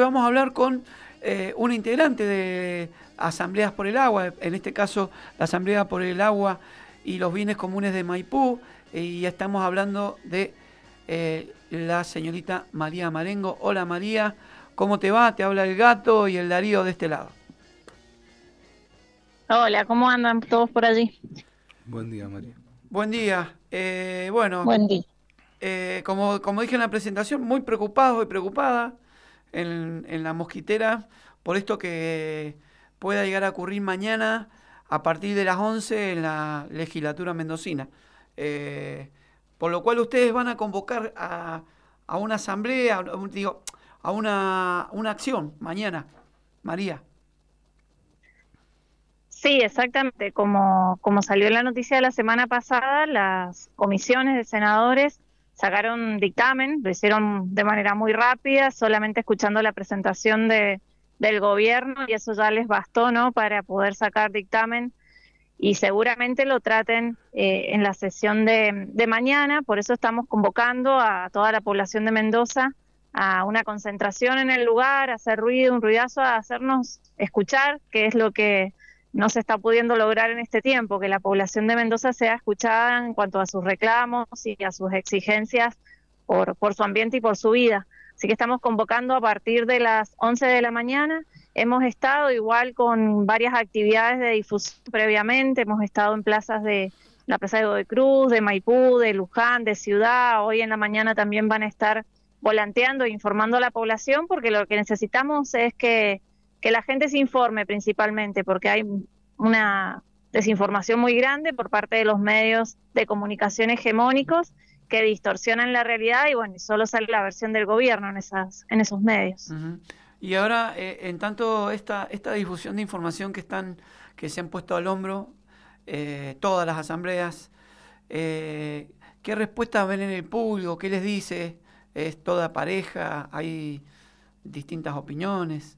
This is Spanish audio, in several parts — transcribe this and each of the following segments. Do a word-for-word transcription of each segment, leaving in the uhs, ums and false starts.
vamos a hablar con eh, una integrante de Asambleas por el Agua, en este caso la Asamblea por el Agua y los Bienes Comunes de Maipú, y estamos hablando de eh, la señorita María Marengo. Hola María, ¿cómo te va? Te habla el Gato y el Darío de este lado. Hola, ¿cómo andan todos por allí? Buen día, María. Buen día. Eh, bueno, Buen día. eh, como, como dije en la presentación, muy preocupado y preocupada en, en la mosquitera por esto que pueda llegar a ocurrir mañana a partir de las once en la legislatura mendocina. Eh, por lo cual ustedes van a convocar a, a una asamblea, a, un- digo, a una, una acción mañana, María. Sí, exactamente. Como, como salió en la noticia de la semana pasada, las comisiones de senadores sacaron dictamen, lo hicieron de manera muy rápida, solamente escuchando la presentación de, del gobierno, y eso ya les bastó, ¿no?, para poder sacar dictamen, y seguramente lo traten eh, en la sesión de, de mañana. Por eso estamos convocando a toda la población de Mendoza a una concentración en el lugar, a hacer ruido, un ruidazo, a hacernos escuchar, que es lo que no se está pudiendo lograr en este tiempo, que la población de Mendoza sea escuchada en cuanto a sus reclamos y a sus exigencias por, por su ambiente y por su vida. Así que estamos convocando a partir de las once de la mañana. Hemos estado igual con varias actividades de difusión previamente, hemos estado en plazas de la Plaza de Godoy Cruz, de Maipú, de Luján, de Ciudad. Hoy en la mañana también van a estar volanteando e informando a la población, porque lo que necesitamos es que, que la gente se informe principalmente, porque hay una desinformación muy grande por parte de los medios de comunicación hegemónicos que distorsionan la realidad, y bueno, solo sale la versión del gobierno en esas, en esos medios. Ujú. Y ahora, eh, en tanto esta, esta difusión de información que están, que se han puesto al hombro, eh, todas las asambleas, eh, ¿qué respuestas ven en el público? ¿Qué les dice? ¿Es toda pareja? ¿Hay distintas opiniones?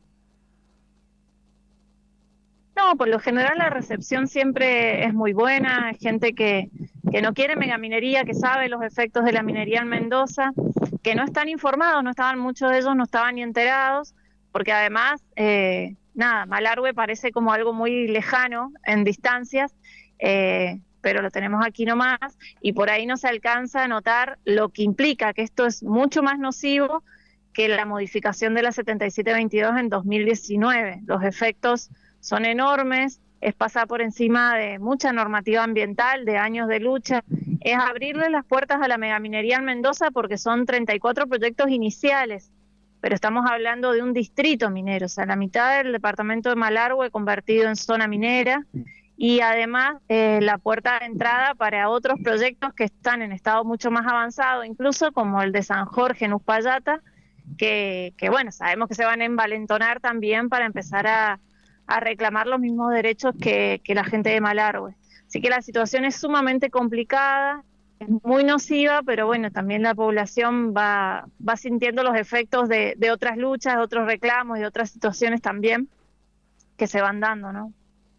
No, por lo general la recepción siempre es muy buena. Hay gente que, que no quiere megaminería, que sabe los efectos de la minería en Mendoza, que no están informados, no estaban, muchos de ellos no estaban ni enterados, porque además, eh, nada, Malargüe parece como algo muy lejano en distancias, eh, pero lo tenemos aquí nomás, y por ahí no se alcanza a notar lo que implica, que esto es mucho más nocivo que la modificación de la setenta y siete veintidós en dos mil diecinueve. Los efectos son enormes, es pasar por encima de mucha normativa ambiental, de años de lucha, es abrirle las puertas a la megaminería en Mendoza, porque son treinta y cuatro proyectos iniciales, pero estamos hablando de un distrito minero, o sea, la mitad del departamento de Malargüe convertido en zona minera, y además eh, la puerta de entrada para otros proyectos que están en estado mucho más avanzado, incluso como el de San Jorge en Uspallata, que, que bueno, sabemos que se van a envalentonar también para empezar a a reclamar los mismos derechos que, que la gente de Malargüe. Así que la situación es sumamente complicada, es muy nociva, pero bueno, también la población va, va sintiendo los efectos de, de otras luchas, de otros reclamos y de otras situaciones también que se van dando, ¿no?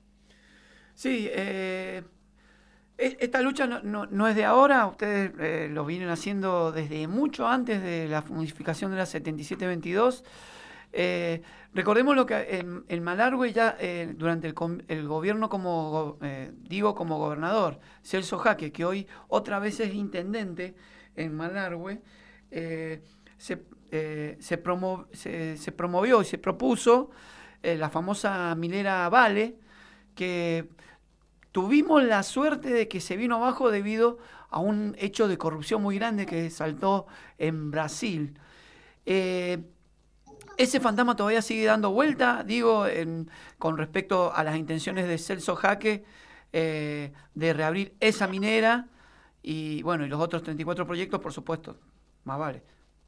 Sí, eh, e- esta lucha no, no- no es de ahora, ustedes eh, lo vienen haciendo desde mucho antes de la modificación de la setenta y siete veintidós. Eh, recordemos lo que en, en Malargüe ya eh, durante el, com- el gobierno como go- eh, digo como gobernador, Celso Jaque, que hoy otra vez es intendente en Malargüe, eh, se, eh, se, promo- se- se promovió y se propuso eh, la famosa minera Vale, que tuvimos la suerte de que se vino abajo debido a un hecho de corrupción muy grande que saltó en Brasil. Eh, ese fantasma todavía sigue dando vuelta, digo, en, con respecto a las intenciones de Celso Jaque eh, de reabrir esa minera y bueno, y los otros treinta y cuatro proyectos, por supuesto, más vale.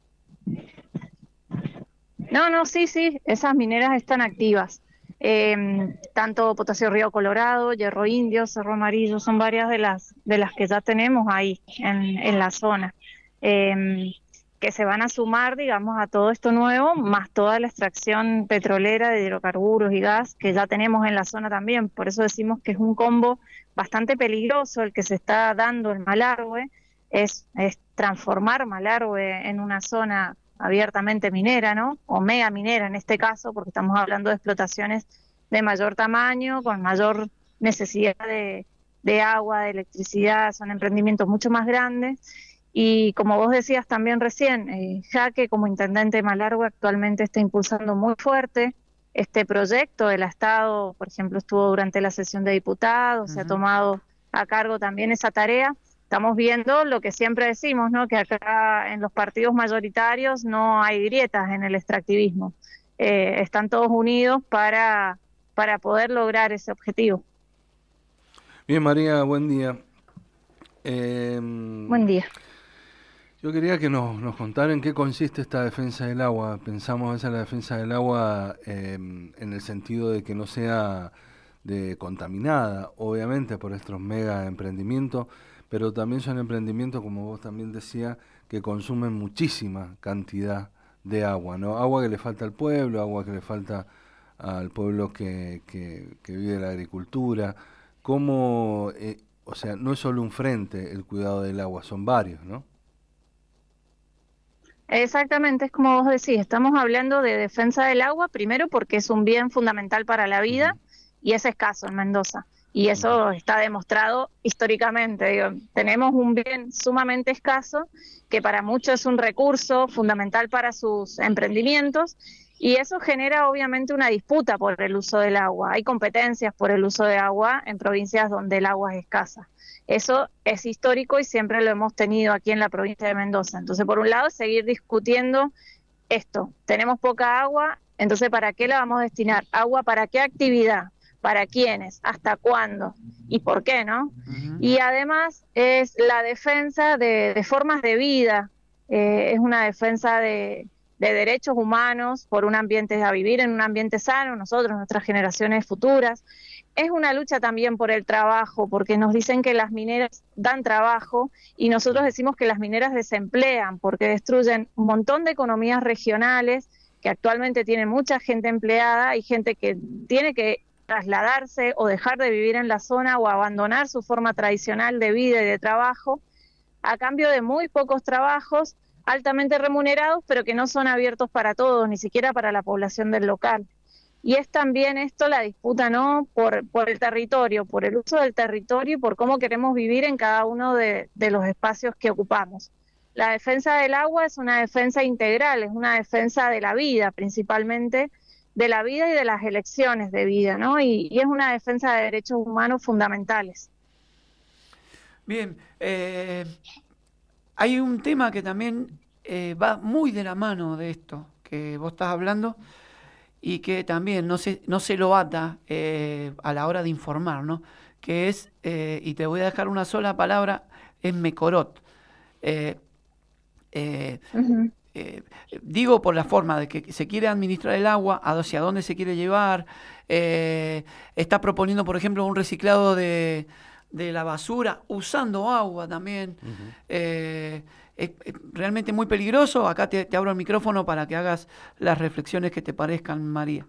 No, no, sí, sí, esas mineras están activas. Eh, tanto Potasio Río Colorado, Hierro Indio, Cerro Amarillo, son varias de las de las que ya tenemos ahí en, en la zona, eh, que se van a sumar, digamos, a todo esto nuevo, más toda la extracción petrolera de hidrocarburos y gas que ya tenemos en la zona también. Por eso decimos que es un combo bastante peligroso el que se está dando en Malargüe, es, es transformar Malargüe en una zona abiertamente minera, ¿no? O mega minera en este caso, porque estamos hablando de explotaciones de mayor tamaño, con mayor necesidad de, de agua, de electricidad, son emprendimientos mucho más grandes. Y como vos decías también recién, eh, Jaque como intendente de Malargüe actualmente está impulsando muy fuerte este proyecto. El Estado, por ejemplo, estuvo durante la sesión de diputados, uh-huh. se ha tomado a cargo también esa tarea. Estamos viendo lo que siempre decimos, ¿no? Que acá en los partidos mayoritarios no hay grietas en el extractivismo. Eh, están todos unidos para, para poder lograr ese objetivo. Bien, María, buen día. Eh, buen día. Yo quería que nos, nos contara en qué consiste esta defensa del agua. Pensamos a veces en la defensa del agua eh, en el sentido de que no sea de contaminada, obviamente, por estos mega emprendimientos, pero también son emprendimientos, como vos también decías, que consumen muchísima cantidad de agua, ¿no? Agua que le falta al pueblo, agua que le falta al pueblo que, que, que vive de la agricultura. ¿Cómo, eh, o sea, no es solo un frente el cuidado del agua, son varios, ¿no? Exactamente, es como vos decís, estamos hablando de defensa del agua, primero porque es un bien fundamental para la vida uh-huh. y es escaso en Mendoza. Y eso uh-huh. está demostrado históricamente. Digo, tenemos un bien sumamente escaso que para muchos es un recurso fundamental para sus emprendimientos y eso genera obviamente una disputa por el uso del agua. Hay competencias por el uso de agua en provincias donde el agua es escasa. Eso es histórico y siempre lo hemos tenido aquí en la provincia de Mendoza. Entonces, por un lado, seguir discutiendo esto. Tenemos poca agua, entonces, ¿para qué la vamos a destinar? ¿Agua para qué actividad? ¿Para quiénes? ¿Hasta cuándo? ¿Y por qué, no? Uh-huh. Y además es la defensa de, de formas de vida, eh, es una defensa de, de derechos humanos por un ambiente, a vivir en un ambiente sano, nosotros, nuestras generaciones futuras. Es una lucha también por el trabajo, porque nos dicen que las mineras dan trabajo y nosotros decimos que las mineras desemplean, porque destruyen un montón de economías regionales que actualmente tienen mucha gente empleada y gente que tiene que trasladarse o dejar de vivir en la zona o abandonar su forma tradicional de vida y de trabajo a cambio de muy pocos trabajos altamente remunerados, pero que no son abiertos para todos, ni siquiera para la población del local. Y es también esto la disputa, ¿no? Por, por el territorio, por el uso del territorio y por cómo queremos vivir en cada uno de, de los espacios que ocupamos. La defensa del agua es una defensa integral, es una defensa de la vida principalmente, de la vida y de las elecciones de vida, ¿no? Y, y es una defensa de derechos humanos fundamentales. Bien, eh, hay un tema que también eh, va muy de la mano de esto que vos estás hablando, y que también no se, no se lo ata eh, a la hora de informar, ¿no? Que es, eh, y te voy a dejar una sola palabra, es Mecorot. Eh, eh, uh-huh. eh, digo por la forma de que se quiere administrar el agua, hacia dónde se quiere llevar, eh, está proponiendo, por ejemplo, un reciclado de, de la basura, usando agua también. Uh-huh. eh, Es realmente muy peligroso. Acá te, te abro el micrófono para que hagas las reflexiones que te parezcan, María.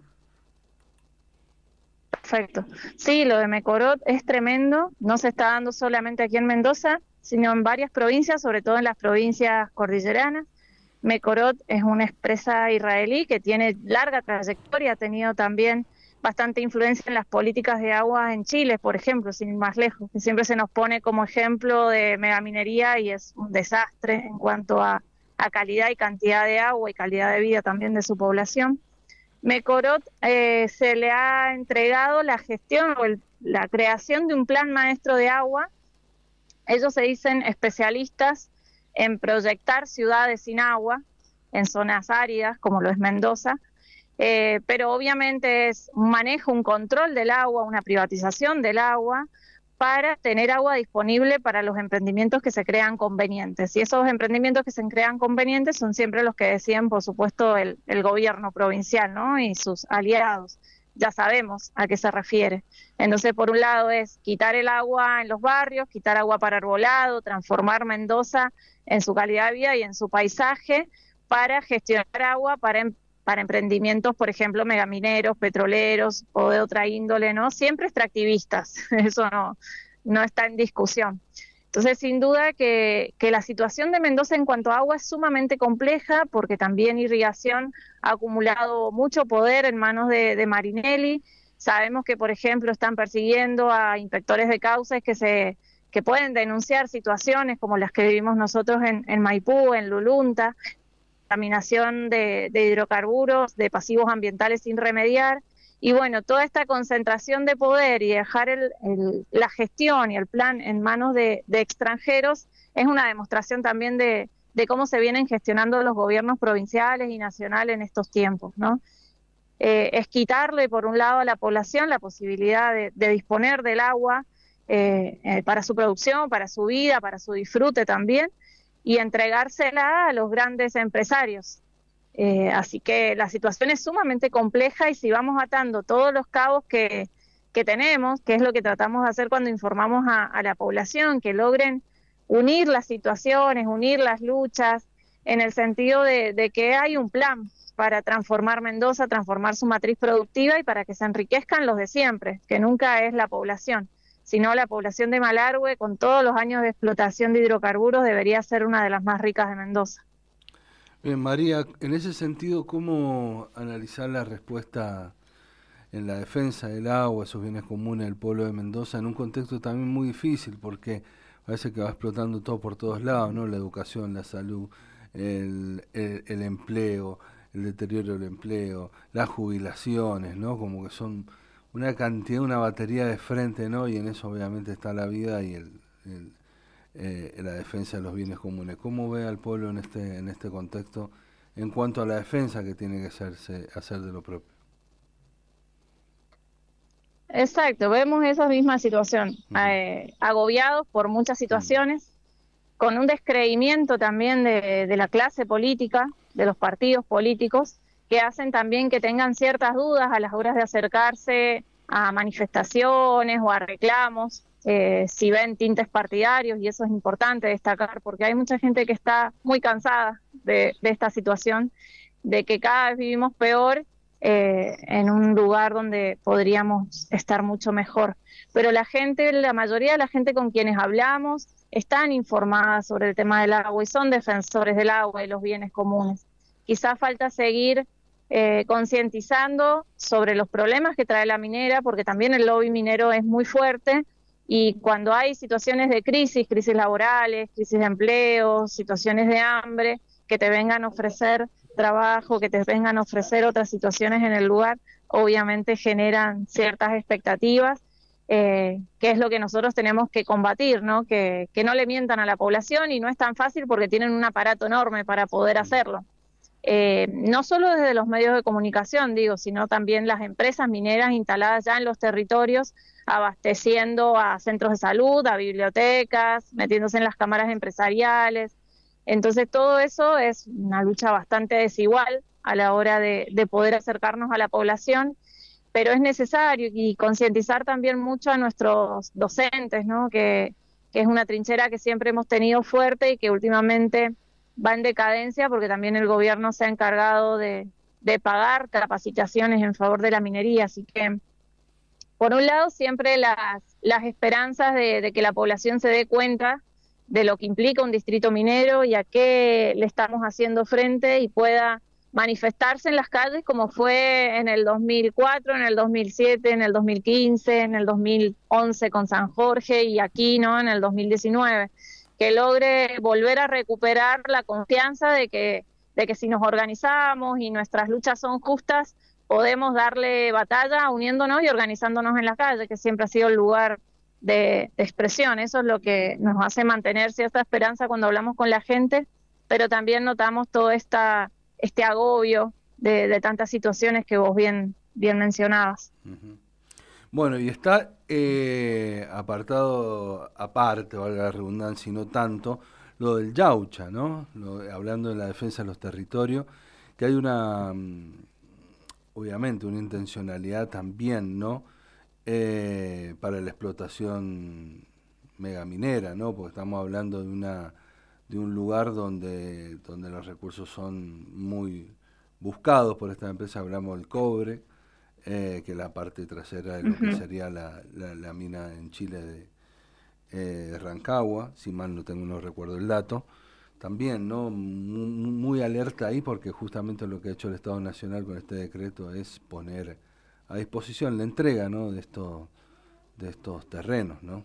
Perfecto. Sí, lo de Mecorot es tremendo. No se está dando solamente aquí en Mendoza, sino en varias provincias, sobre todo en las provincias cordilleranas. Mecorot es una empresa israelí que tiene larga trayectoria, ha tenido también bastante influencia en las políticas de agua en Chile, por ejemplo, sin ir más lejos, que siempre se nos pone como ejemplo de megaminería y es un desastre en cuanto a, a calidad y cantidad de agua y calidad de vida también de su población. Mecorot eh, se le ha entregado la gestión o el, la creación de un plan maestro de agua. Ellos se dicen especialistas en proyectar ciudades sin agua, en zonas áridas, como lo es Mendoza, Eh, pero obviamente es un manejo, un control del agua, una privatización del agua para tener agua disponible para los emprendimientos que se crean convenientes. Y esos emprendimientos que se crean convenientes son siempre los que deciden, por supuesto, el, el gobierno provincial, ¿no? Y sus aliados. Ya sabemos a qué se refiere. Entonces, por un lado es quitar el agua en los barrios, quitar agua para arbolado, transformar Mendoza en su calidad de vida y en su paisaje para gestionar agua para para emprendimientos, por ejemplo, megamineros, petroleros o de otra índole, ¿no? Siempre extractivistas, eso no, no está en discusión. Entonces, sin duda que, que la situación de Mendoza en cuanto a agua es sumamente compleja, porque también Irrigación ha acumulado mucho poder en manos de, de Marinelli. Sabemos que, por ejemplo, están persiguiendo a inspectores de cauces que se que pueden denunciar situaciones como las que vivimos nosotros en, en Maipú, en Lulunta, contaminación de, de hidrocarburos, de pasivos ambientales sin remediar. Y bueno, toda esta concentración de poder y dejar el, el, la gestión y el plan en manos de, de extranjeros es una demostración también de, de cómo se vienen gestionando los gobiernos provinciales y nacionales en estos tiempos, ¿no? Eh, es quitarle, por un lado, a la población la posibilidad de, de disponer del agua eh, eh, para su producción, para su vida, para su disfrute también, y entregársela a los grandes empresarios. Eh, así que la situación es sumamente compleja y si vamos atando todos los cabos que, que tenemos, que es lo que tratamos de hacer cuando informamos a, a la población, que logren unir las situaciones, unir las luchas, en el sentido de, de que hay un plan para transformar Mendoza, transformar su matriz productiva y para que se enriquezcan los de siempre, que nunca es la población, sino la población de Malargüe, con todos los años de explotación de hidrocarburos, debería ser una de las más ricas de Mendoza. Bien, María, en ese sentido, ¿cómo analizar la respuesta en la defensa del agua, esos bienes comunes del pueblo de Mendoza, en un contexto también muy difícil, porque parece que va explotando todo por todos lados, ¿no? La educación, la salud, el, el, el empleo, el deterioro del empleo, las jubilaciones, ¿no? Como que son una cantidad, una batería de frente, ¿no? Y en eso obviamente está la vida y el, el eh, la defensa de los bienes comunes. ¿Cómo ve al pueblo en este en este contexto en cuanto a la defensa que tiene que hacerse, hacer de lo propio? Exacto, vemos esa misma situación, uh-huh. eh, agobiados por muchas situaciones, uh-huh. con un descreimiento también de, de la clase política, de los partidos políticos, que hacen también que tengan ciertas dudas a las horas de acercarse a manifestaciones o a reclamos, eh, si ven tintes partidarios, y eso es importante destacar, porque hay mucha gente que está muy cansada de, de esta situación, de que cada vez vivimos peor, Eh, en un lugar donde podríamos estar mucho mejor. Pero la gente, la mayoría de la gente con quienes hablamos, están informadas sobre el tema del agua y son defensores del agua y los bienes comunes. Quizá falta seguir eh, concientizando sobre los problemas que trae la minera, porque también el lobby minero es muy fuerte, y cuando hay situaciones de crisis, crisis laborales, crisis de empleo, situaciones de hambre, que te vengan a ofrecer trabajo, que te vengan a ofrecer otras situaciones en el lugar, obviamente generan ciertas expectativas, eh, que es lo que nosotros tenemos que combatir, ¿no? Que, que no le mientan a la población, y no es tan fácil porque tienen un aparato enorme para poder hacerlo. Eh, no solo desde los medios de comunicación, digo, sino también las empresas mineras instaladas ya en los territorios, abasteciendo a centros de salud, a bibliotecas, metiéndose en las cámaras empresariales. Entonces todo eso es una lucha bastante desigual a la hora de, de poder acercarnos a la población, pero es necesario y concientizar también mucho a nuestros docentes, ¿no? que, que es una trinchera que siempre hemos tenido fuerte y que últimamente va en decadencia porque también el gobierno se ha encargado de, de pagar capacitaciones en favor de la minería. Así que, por un lado, siempre las, las esperanzas de, de que la población se dé cuenta de lo que implica un distrito minero y a qué le estamos haciendo frente, y pueda manifestarse en las calles como fue en el dos mil cuatro, en el dos mil siete, en el dos mil quince, en el dos mil once con San Jorge y aquí, ¿no?, en el dos mil diecinueve, que logre volver a recuperar la confianza de que, de que si nos organizamos y nuestras luchas son justas, podemos darle batalla uniéndonos y organizándonos en las calles, que siempre ha sido el lugar De, de expresión. Eso es lo que nos hace mantener cierta esperanza cuando hablamos con la gente, pero también notamos todo esta, este agobio de, de tantas situaciones que vos bien, bien mencionabas. Uh-huh. Bueno, y está eh, apartado aparte, valga la redundancia, y no tanto, lo del Yaucha, ¿no? Lo, hablando de la defensa de los territorios, que hay una, obviamente, una intencionalidad también, ¿no?, Eh, para la explotación megaminera, ¿no? Porque estamos hablando de una de un lugar donde donde los recursos son muy buscados por esta empresa. Hablamos del cobre, eh, que es la parte trasera de lo uh-huh. que sería la, la, la mina en Chile de eh, de Rancagua, si mal no tengo, no recuerdo el dato, también, ¿no? Muy, muy alerta ahí, porque justamente lo que ha hecho el Estado Nacional con este decreto es poner a disposición la entrega, ¿no? de estos de estos terrenos, ¿no?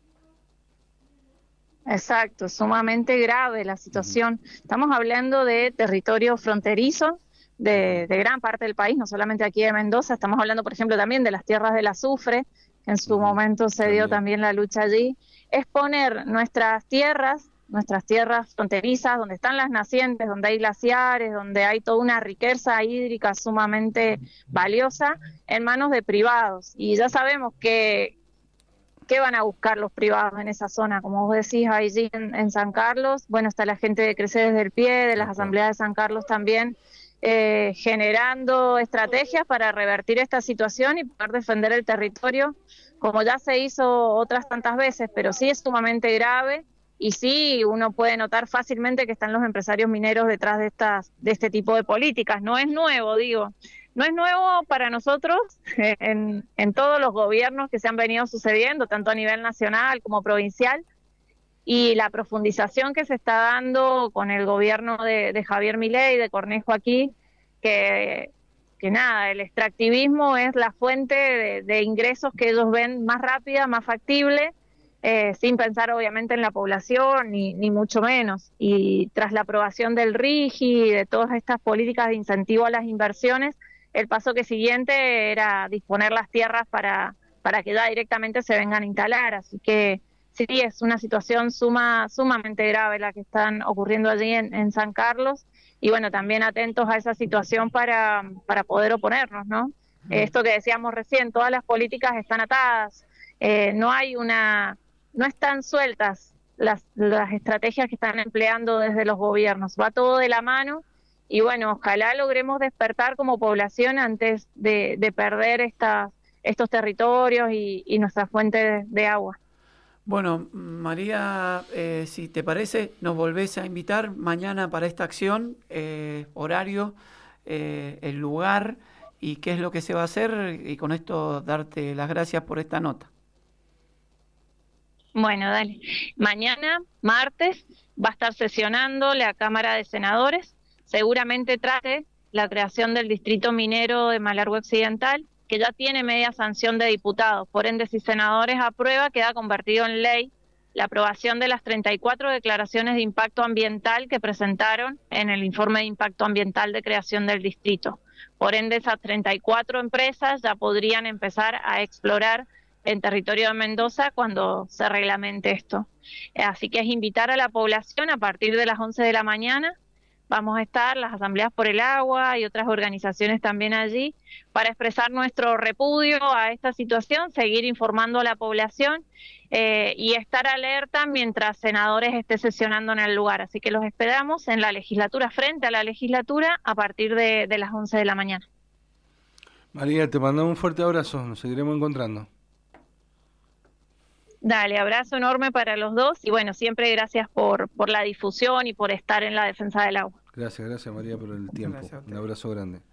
Exacto, sumamente grave la situación. Uh-huh. Estamos hablando de territorio fronterizo de, de gran parte del país, no solamente aquí de Mendoza. Estamos hablando, por ejemplo, también de las tierras del azufre, que en su uh-huh. momento se también. dio también la lucha allí. Es poner nuestras tierras, nuestras tierras fronterizas, donde están las nacientes, donde hay glaciares, donde hay toda una riqueza hídrica sumamente valiosa, en manos de privados. Y ya sabemos que ¿qué van a buscar los privados en esa zona? Como vos decís, allí en, en San Carlos, bueno, está la gente de Crecer desde el Pie, de las asambleas de San Carlos también, eh, generando estrategias para revertir esta situación y poder defender el territorio, como ya se hizo otras tantas veces, pero sí es sumamente grave y sí uno puede notar fácilmente que están los empresarios mineros detrás de, estas, de este tipo de políticas. No es nuevo, digo. No es nuevo para nosotros en, en todos los gobiernos que se han venido sucediendo, tanto a nivel nacional como provincial, y la profundización que se está dando con el gobierno de, de Javier Milei, de Cornejo aquí, que, que nada, el extractivismo es la fuente de, de ingresos que ellos ven más rápida, más factible, eh, sin pensar obviamente en la población, ni, ni mucho menos. Y tras la aprobación del RIGI y de todas estas políticas de incentivo a las inversiones, el paso que siguiente era disponer las tierras para, para que ya directamente se vengan a instalar. Así que sí, es una situación suma, sumamente grave la que están ocurriendo allí en, en San Carlos. Y bueno, también atentos a esa situación para, para poder oponernos, ¿no? Mm. Esto que decíamos recién, todas las políticas están atadas. Eh, no hay una, no están sueltas las, las estrategias que están empleando desde los gobiernos. Va todo de la mano. Y bueno, ojalá logremos despertar como población antes de, de perder estas, estos territorios y, y nuestra fuente de, de agua. Bueno, María, eh, si te parece, nos volvés a invitar mañana para esta acción, eh, horario, eh, el lugar y qué es lo que se va a hacer, y con esto darte las gracias por esta nota. Bueno, dale. Mañana, martes, va a estar sesionando la Cámara de Senadores. Seguramente trate la creación del distrito minero de Malargüe Occidental, que ya tiene media sanción de diputados. Por ende, si senadores aprueba, queda convertido en ley la aprobación de las treinta y cuatro declaraciones de impacto ambiental que presentaron en el informe de impacto ambiental de creación del distrito. Por ende, esas treinta y cuatro empresas ya podrían empezar a explorar en territorio de Mendoza cuando se reglamente esto. Así que es invitar a la población a partir de las once de la mañana. Vamos a estar las Asambleas por el Agua y otras organizaciones también allí para expresar nuestro repudio a esta situación, seguir informando a la población eh, y estar alerta mientras senadores esté sesionando en el lugar. Así que los esperamos en la legislatura, frente a la legislatura, a partir de, de las once de la mañana. María, te mandamos un fuerte abrazo, nos seguiremos encontrando. Dale, abrazo enorme para los dos y bueno, siempre gracias por, por la difusión y por estar en la defensa del agua. Gracias, gracias María por el tiempo. Un abrazo grande.